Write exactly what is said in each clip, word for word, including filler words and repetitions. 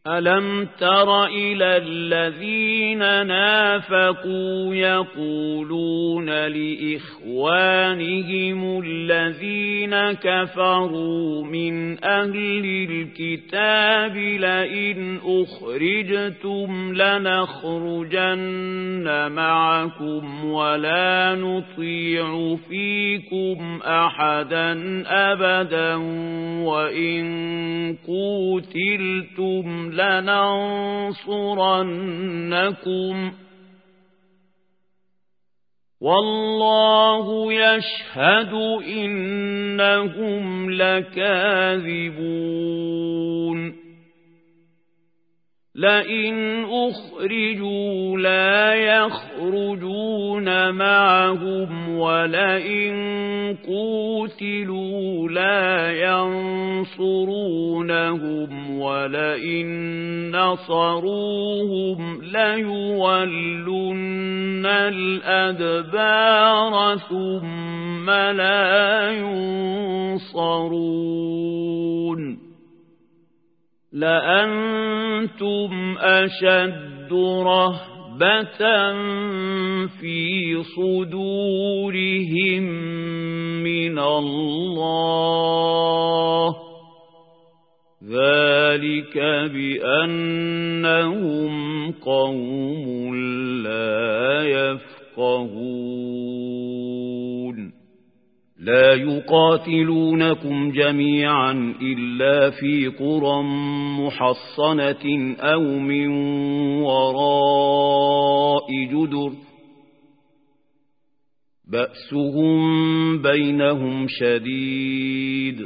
ألم تر إلى الذين نافقوا يقولون لإخوانهم الذين كفروا من أهل الكتاب لئن أخرجتم لنخرجن معكم ولا نطيع فيكم أحدا أبدا وإن قوتلتم لننصرنكم والله يشهد إنهم لكاذبون لئن أخرجوا لا يخرجون معهم ولئن قوتلوا لا ينصرونهم ولئن نصروهم ليولن الأدبار ثم لا ينصرون لأنتم أشد رهبة في صدورهم من الله ذلك بأنهم قوم لا يفقهون لا يقاتلونكم جميعا إلا في قرى محصنة أو من وراء جدر بأسهم بينهم شديد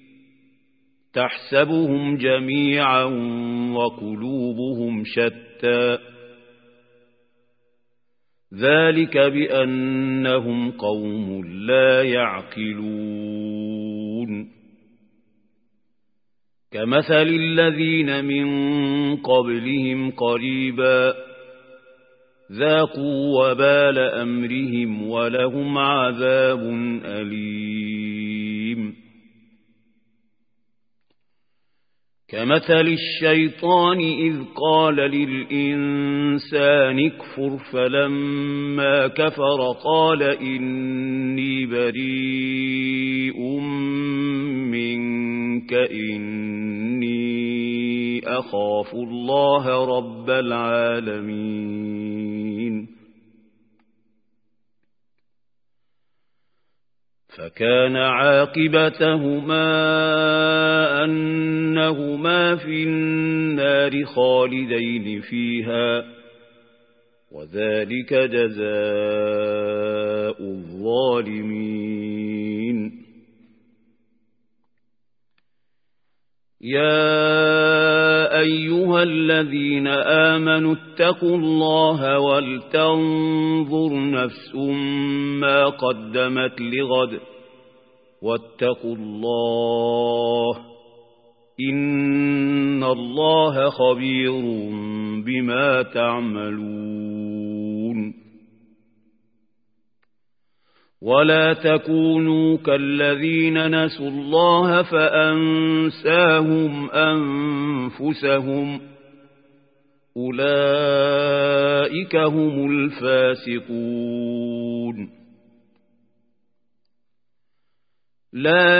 تحسبهم جميعا وقلوبهم شتى ذلك بأنهم قوم لا يعقلون كمثل الذين من قبلهم قريبا ذاقوا وبال أمرهم ولهم عذاب أليم كمثل الشيطان إذ قال للإنسان اكفر فلما كفر قال إني بريء منك إني أخاف الله رب العالمين فكان عاقبتهما أنهما في النار خالدين فيها وذلك جزاء الظالمين يا أيها الذين آمنوا اتقوا الله ولتنظر نفس ما قدمت لغد واتقوا الله إن الله خبير بما تعملون ولا تكونوا كالذين نسوا الله فأنساهم أنفسهم أولئك هم الفاسقون لا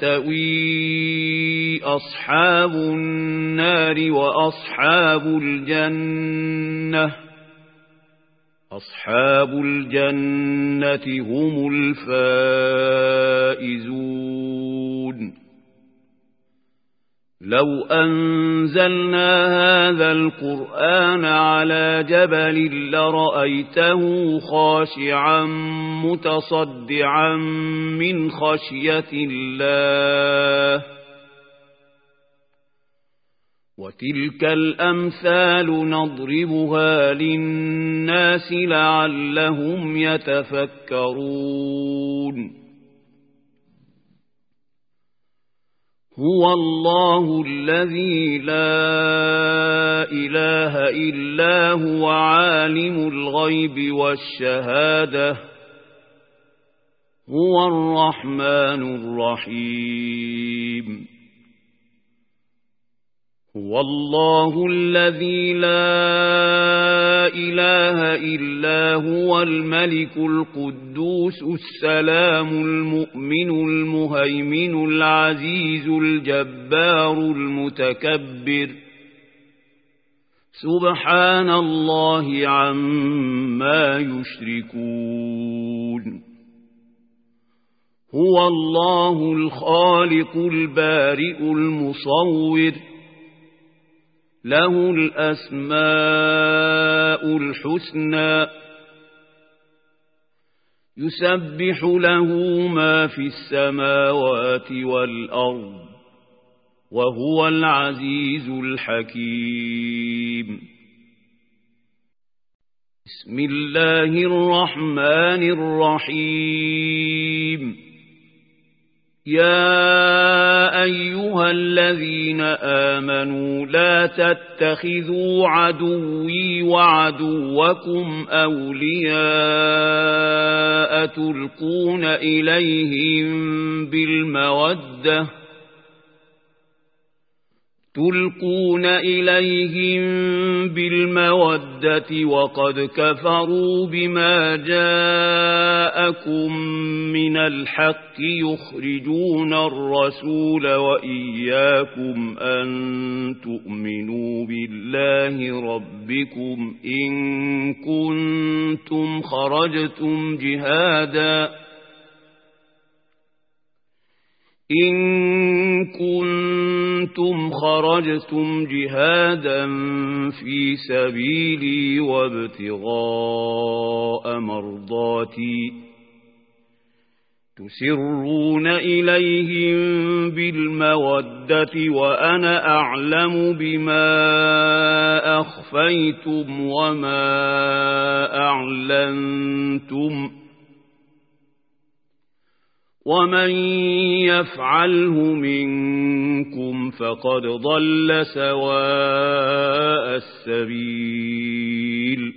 يستوي أصحاب النار وأصحاب الجنة أصحاب الجنة هم الفائزون لو أنزلنا هذا القرآن على جبل لرأيته خاشعا متصدعا من خشية الله وتلك الأمثال نضربها للناس لعلهم يتفكرون هو الله الذي لا إله إلا هو عالم الغيب والشهادة هو الرحمن الرحيم هو الله الذي لا إله إلا هو الملك القدوس السلام المؤمن المهيمن العزيز الجبار المتكبر سبحان الله عما يشركون هو الله الخالق البارئ المصور له الأسماء الحسنى يسبح له ما في السماوات والأرض وهو العزيز الحكيم بسم الله الرحمن الرحيم يا أيها الذين آمنوا لا تتخذوا عدوي وعدوكم أولياء تلقون إليهم بالمودة تلقون إليهم بالمودة وقد كفروا بما جاءكم من الحق يخرجون الرسول وإياكم أن تؤمنوا بالله ربكم إن كنتم خرجتم جهادا إن كنتم خرجتم جهادا في سبيلي وابتغاء مرضاتي تسرون إليهم بالمودة وأنا أعلم بما أخفيتم وما أعلنتم ومن يفعله منكم فقد ضل سواء السبيل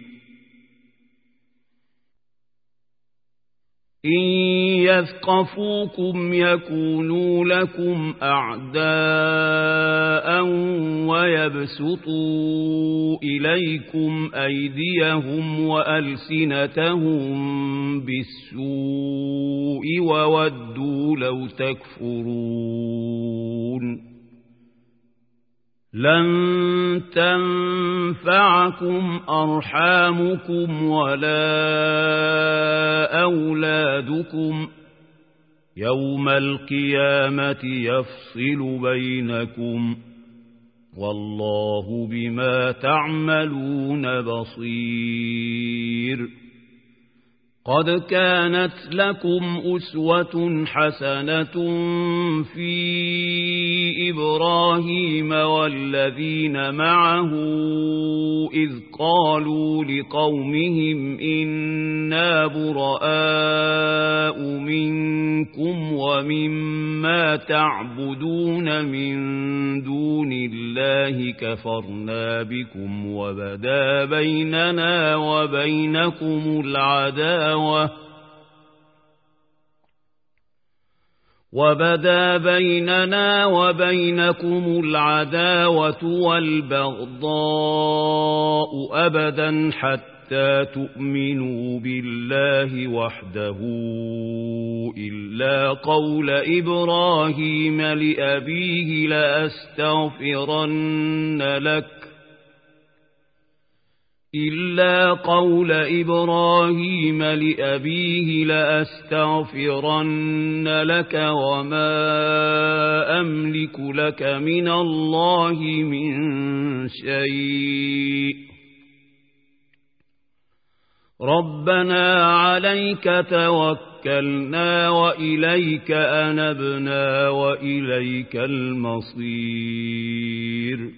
إن يثقفوكم يكونوا لكم أعداء ويبسطوا إليكم أيديهم وألسنتهم بالسوء وودوا لو تكفرون لن تنفعكم أرحامكم ولا أولادكم يوم القيامة يفصل بينكم والله بما تعملون بصير قد كانت لكم أسوة حسنة في إبراهيم والذين معه إذ قالوا لقومهم إنا براء منكم ومما تعبدون من دون الله كفرنا بكم وبدا بيننا وبينكم العداوة وبدا بيننا وبينكم العداوة والبغضاء أبدا حتى تؤمنوا بالله وحده إلا قول إبراهيم لأبيه لأستغفرن لك إلا قول إبراهيم لأبيه لأستغفرن لك وما أملك لك من الله من شيء ربنا عليك توكلنا وإليك أنبنا وإليك المصير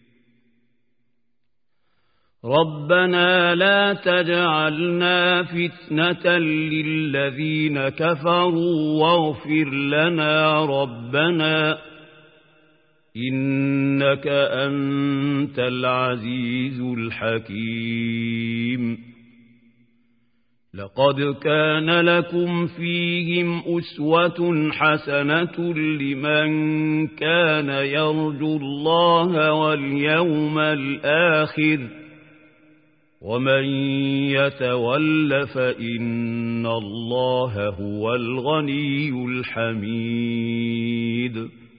ربنا لا تجعلنا فتنة للذين كفروا واغفر لنا ربنا إنك أنت العزيز الحكيم لقد كان لكم فيهم أسوة حسنة لمن كان يرجو الله واليوم الآخر ومن يتول فإن الله هو الغني الحميد